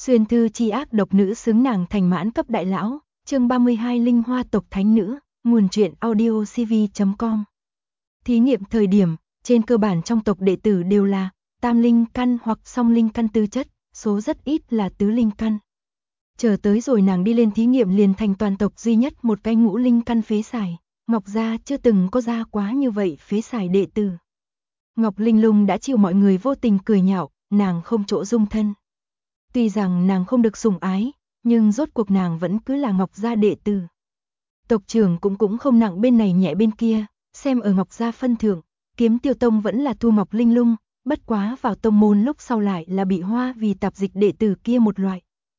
Xuyên thư chi ác độc nữ xứng nàng thành mãn cấp đại lão, chương 32 Linh Hoa tộc thánh nữ, nguồn truyện audiocv.com. Thí nghiệm thời điểm, trên cơ bản trong tộc đệ tử đều là tam linh căn hoặc song linh căn tư chất, số rất ít là tứ linh căn. Chờ tới rồi nàng đi lên thí nghiệm liền thành toàn tộc duy nhất một cái ngũ linh căn phế sải, Ngọc gia chưa từng có ra quá như vậy phế sải đệ tử. Ngọc Linh Lung đã chịu mọi người vô tình cười nhạo, nàng không chỗ dung thân. Tuy rằng nàng không được sủng ái, nhưng rốt cuộc nàng vẫn cứ là Ngọc gia đệ tử. Tộc trưởng cũng không nặng bên này nhẹ bên kia, xem ở Ngọc gia phân thượng, Kiếm Tiêu Tông vẫn là thu Ngọc Linh Lung, bất quá vào tông môn lúc sau lại là bị hoa vì tạp dịch đệ tử kia một loại.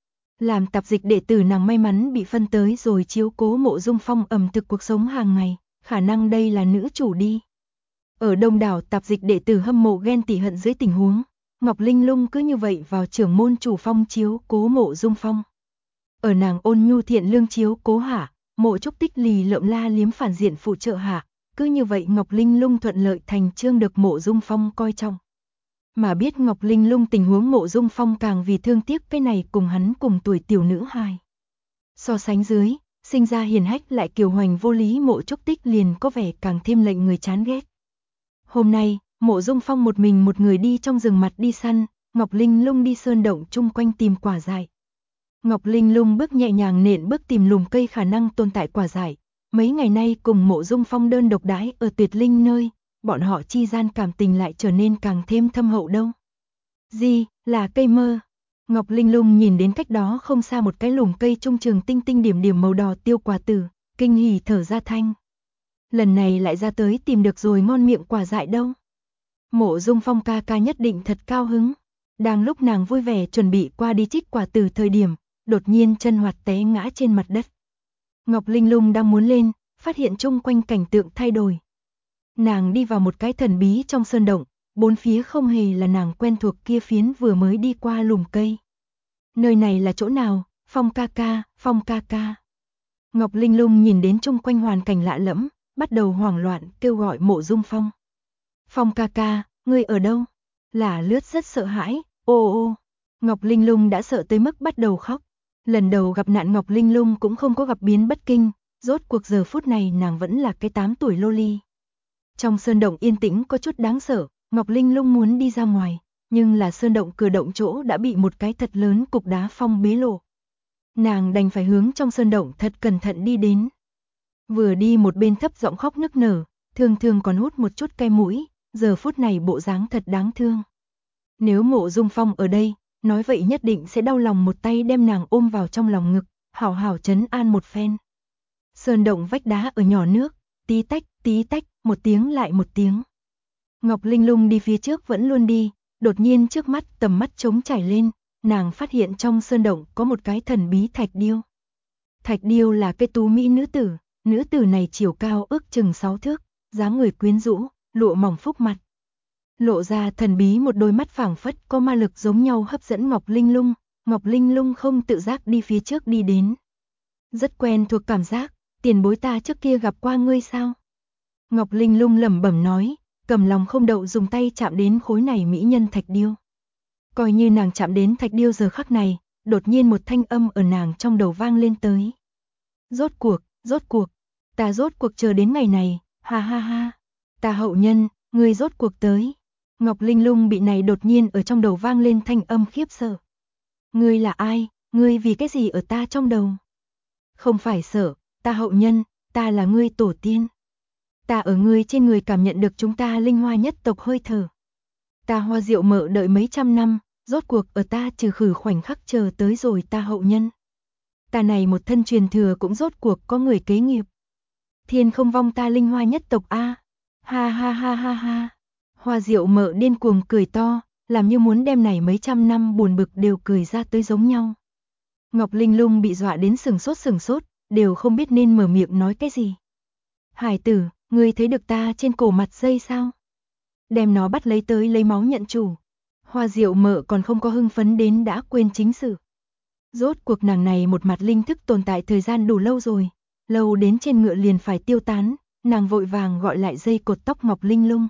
Làm tạp dịch đệ tử nàng may mắn bị phân tới rồi chiếu cố Mộ Dung Phong ẩm thực cuộc sống hàng ngày, khả năng đây là nữ chủ đi. Ở đông đảo tạp dịch đệ tử hâm mộ ghen tị hận dưới tình huống, Ngọc Linh Lung cứ như vậy vào trưởng môn chủ phong chiếu cố Mộ Dung Phong. Ở nàng ôn nhu thiện lương chiếu cố hạ, Mộ Trúc Tích lì lợm la liếm phản diện phụ trợ hạ, cứ như vậy Ngọc Linh Lung thuận lợi thành chương được Mộ Dung Phong coi trọng. Mà biết Ngọc Linh Lung tình huống Mộ Dung Phong càng vì thương tiếc cái này cùng hắn cùng tuổi tiểu nữ hài. So sánh dưới, sinh ra hiền hách lại kiều hoành vô lý Mộ Trúc Tích liền có vẻ càng thêm lệnh người chán ghét. Hôm nay, Mộ Dung Phong một mình một người đi trong rừng mặt đi săn, Ngọc Linh Lung đi sơn động chung quanh tìm quả dại. Ngọc Linh Lung bước nhẹ nhàng nện bước tìm lùm cây khả năng tồn tại quả dại. Mấy ngày nay cùng Mộ Dung Phong đơn độc đãi ở tuyệt linh nơi, bọn họ chi gian cảm tình lại trở nên càng thêm thâm hậu đâu. Gì, là cây mơ? Ngọc Linh Lung nhìn đến cách đó không xa một cái lùm cây trung trường tinh tinh điểm điểm màu đỏ tiêu quả tử, kinh hỉ thở ra thanh. Lần này lại ra tới tìm được rồi ngon miệng quả dại đâu. Mộ Dung Phong ca ca nhất định thật cao hứng. Đang lúc nàng vui vẻ chuẩn bị qua đi trích quả từ thời điểm, đột nhiên chân hoạt té ngã trên mặt đất. Ngọc Linh Lung đang muốn lên, phát hiện chung quanh cảnh tượng thay đổi. Nàng đi vào một cái thần bí trong sơn động, bốn phía không hề là nàng quen thuộc kia phiến vừa mới đi qua lùm cây. Nơi này là chỗ nào? Phong ca ca, Phong ca ca. Ngọc Linh Lung nhìn đến chung quanh hoàn cảnh lạ lẫm, bắt đầu hoảng loạn kêu gọi Mộ Dung Phong. Phong ca ca, ngươi ở đâu? Lả lướt rất sợ hãi, ô ô. Ngọc Linh Lung đã sợ tới mức bắt đầu khóc. Lần đầu gặp nạn Ngọc Linh Lung cũng không có gặp biến bất kinh, rốt cuộc giờ phút này nàng vẫn là cái 8 tuổi loli. Trong sơn động yên tĩnh có chút đáng sợ, Ngọc Linh Lung muốn đi ra ngoài, nhưng là sơn động cửa động chỗ đã bị một cái thật lớn cục đá phong bế lộ. Nàng đành phải hướng trong sơn động thật cẩn thận đi đến. Vừa đi một bên thấp giọng khóc nức nở, thường thường còn hút một chút cay mũi, giờ phút này bộ dáng thật đáng thương. Nếu Mộ Dung Phong ở đây, nói vậy nhất định sẽ đau lòng một tay đem nàng ôm vào trong lòng ngực, hảo hảo trấn an một phen. Sơn động vách đá ở nhỏ nước, tí tách, một tiếng lại một tiếng. Ngọc Linh Lung đi phía trước vẫn luôn đi, đột nhiên trước mắt tầm mắt trống trải lên, nàng phát hiện trong sơn động có một cái thần bí thạch điêu. Thạch điêu là cái tú mỹ nữ tử này chiều cao ước chừng 6 thước, dáng người quyến rũ, lụa mỏng phúc mặt. Lộ ra thần bí một đôi mắt phảng phất có ma lực giống nhau hấp dẫn Ngọc Linh Lung không tự giác đi phía trước đi đến. Rất quen thuộc cảm giác, tiền bối ta trước kia gặp qua ngươi sao? Ngọc Linh Lung lẩm bẩm nói, cầm lòng không đậu dùng tay chạm đến khối này mỹ nhân thạch điêu. Coi như nàng chạm đến thạch điêu giờ khắc này, đột nhiên một thanh âm ở nàng trong đầu vang lên tới. Rốt cuộc, ta rốt cuộc chờ đến ngày này, ha ha ha, ta hậu nhân, ngươi rốt cuộc tới. Ngọc Linh Lung bị này đột nhiên ở trong đầu vang lên thanh âm khiếp sợ. Ngươi là ai, ngươi vì cái gì ở ta trong đầu? Không phải sợ, ta hậu nhân, ta là ngươi tổ tiên. Ta ở ngươi trên người cảm nhận được chúng ta linh hoa nhất tộc hơi thở. Ta Hoa Diệu Mợ đợi mấy trăm năm, rốt cuộc ở ta trừ khử khoảnh khắc chờ tới rồi ta hậu nhân. Ta này một thân truyền thừa cũng rốt cuộc có người kế nghiệp. Thiên không vong ta linh hoa nhất tộc a. Ha ha ha ha ha. Hoa Diệu Mợ điên cuồng cười to, làm như muốn đem này mấy trăm năm buồn bực đều cười ra tới giống nhau. Ngọc Linh Lung bị dọa đến sừng sốt, đều không biết nên mở miệng nói cái gì. Hải tử, ngươi thấy được ta trên cổ mặt dây sao? Đem nó bắt lấy tới lấy máu nhận chủ. Hoa Diệu Mợ còn không có hưng phấn đến đã quên chính sự. Rốt cuộc nàng này một mặt linh thức tồn tại thời gian đủ lâu rồi, lâu đến trên ngựa liền phải tiêu tán, nàng vội vàng gọi lại dây cột tóc Ngọc Linh Lung.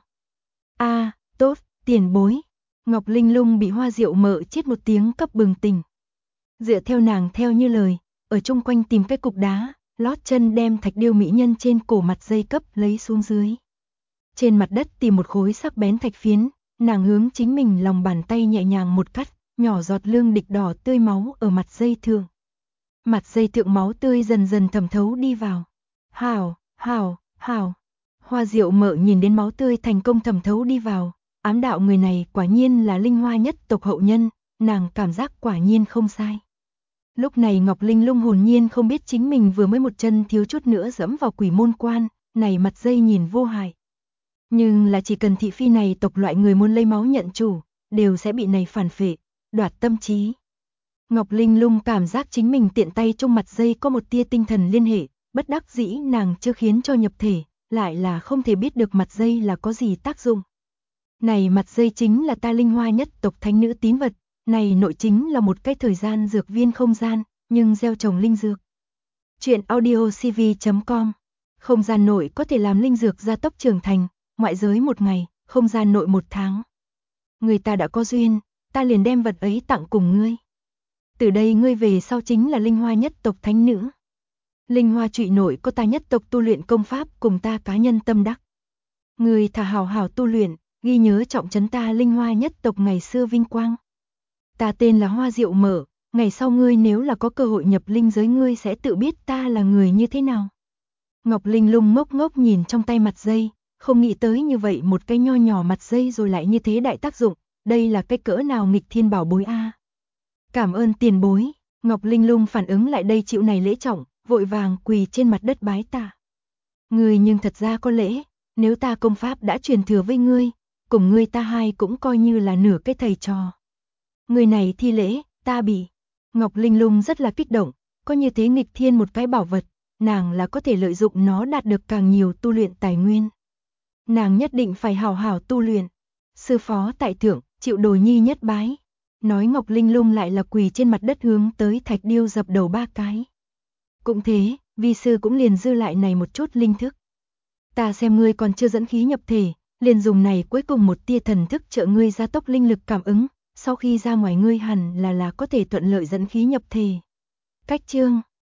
A, tốt, tiền bối. Ngọc Linh Lung bị Hoa Diệu Mợ chết một tiếng cấp bừng tỉnh. Dựa theo nàng theo như lời, ở chung quanh tìm cái cục đá, lót chân đem thạch điêu mỹ nhân trên cổ mặt dây cấp lấy xuống dưới. Trên mặt đất tìm một khối sắc bén thạch phiến, nàng hướng chính mình lòng bàn tay nhẹ nhàng một cắt, nhỏ giọt lương địch đỏ tươi máu ở mặt dây thượng. Mặt dây thượng máu tươi dần dần thẩm thấu đi vào. Hảo, hảo, hảo. Hoa Diệu Mợ nhìn đến máu tươi thành công thẩm thấu đi vào, ám đạo người này quả nhiên là Linh Hoa nhất tộc hậu nhân, nàng cảm giác quả nhiên không sai. Lúc này Ngọc Linh Lung hồn nhiên không biết chính mình vừa mới một chân thiếu chút nữa dẫm vào quỷ môn quan, này mặt dây nhìn vô hại. Nhưng là chỉ cần thị phi này tộc loại người muốn lấy máu nhận chủ, đều sẽ bị này phản phệ, đoạt tâm trí. Ngọc Linh Lung cảm giác chính mình tiện tay trong mặt dây có một tia tinh thần liên hệ, bất đắc dĩ nàng chưa khiến cho nhập thể, lại là không thể biết được mặt dây là có gì tác dụng. Này mặt dây chính là ta Linh Hoa nhất tộc thánh nữ tín vật, này nội chính là một cái thời gian dược viên không gian, nhưng gieo trồng linh dược. Chuyện audiocv.com. Không gian nội có thể làm linh dược gia tốc trưởng thành, ngoại giới một ngày, không gian nội một tháng. Người ta đã có duyên, ta liền đem vật ấy tặng cùng ngươi. Từ đây ngươi về sau chính là Linh Hoa nhất tộc thánh nữ. Linh Hoa trụy nội có ta nhất tộc tu luyện công pháp cùng ta cá nhân tâm đắc. Ngươi thả hào hào tu luyện, ghi nhớ trọng trấn ta Linh Hoa nhất tộc ngày xưa vinh quang. Ta tên là Hoa Diệu Mợ, ngày sau ngươi nếu là có cơ hội nhập linh giới ngươi sẽ tự biết ta là người như thế nào. Ngọc Linh Lung ngốc ngốc nhìn trong tay mặt dây, không nghĩ tới như vậy một cái nho nhỏ mặt dây rồi lại như thế đại tác dụng, đây là cái cỡ nào nghịch thiên bảo bối a. Cảm ơn tiền bối, Ngọc Linh Lung phản ứng lại đây chịu này lễ trọng, vội vàng quỳ trên mặt đất bái tạ. Ngươi nhưng thật ra có lễ, nếu ta công pháp đã truyền thừa với ngươi, cùng ngươi ta hai cũng coi như là nửa cái thầy trò. Người này thi lễ, ta bị. Ngọc Linh Lung rất là kích động, có như thế nghịch thiên một cái bảo vật, nàng là có thể lợi dụng nó đạt được càng nhiều tu luyện tài nguyên. Nàng nhất định phải hào hào tu luyện. Sư phó tại thượng, chịu đồ nhi nhất bái. Nói Ngọc Linh Lung lại là quỳ trên mặt đất hướng tới thạch điêu dập đầu 3 cái. Cũng thế, vi sư cũng liền dư lại này một chút linh thức. Ta xem ngươi còn chưa dẫn khí nhập thể, liền dùng này cuối cùng một tia thần thức trợ ngươi gia tốc linh lực cảm ứng, sau khi ra ngoài ngươi hẳn là có thể thuận lợi dẫn khí nhập thể. Cách chương